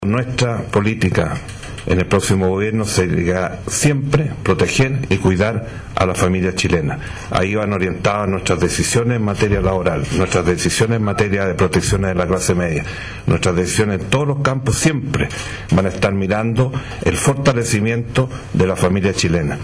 Nuestra política en el próximo gobierno será siempre proteger y cuidar a la familia chilena. Ahí van orientadas nuestras decisiones en materia laboral, nuestras decisiones en materia de protección de la clase media, nuestras decisiones en todos los campos siempre van a estar mirando el fortalecimiento de la familia chilena.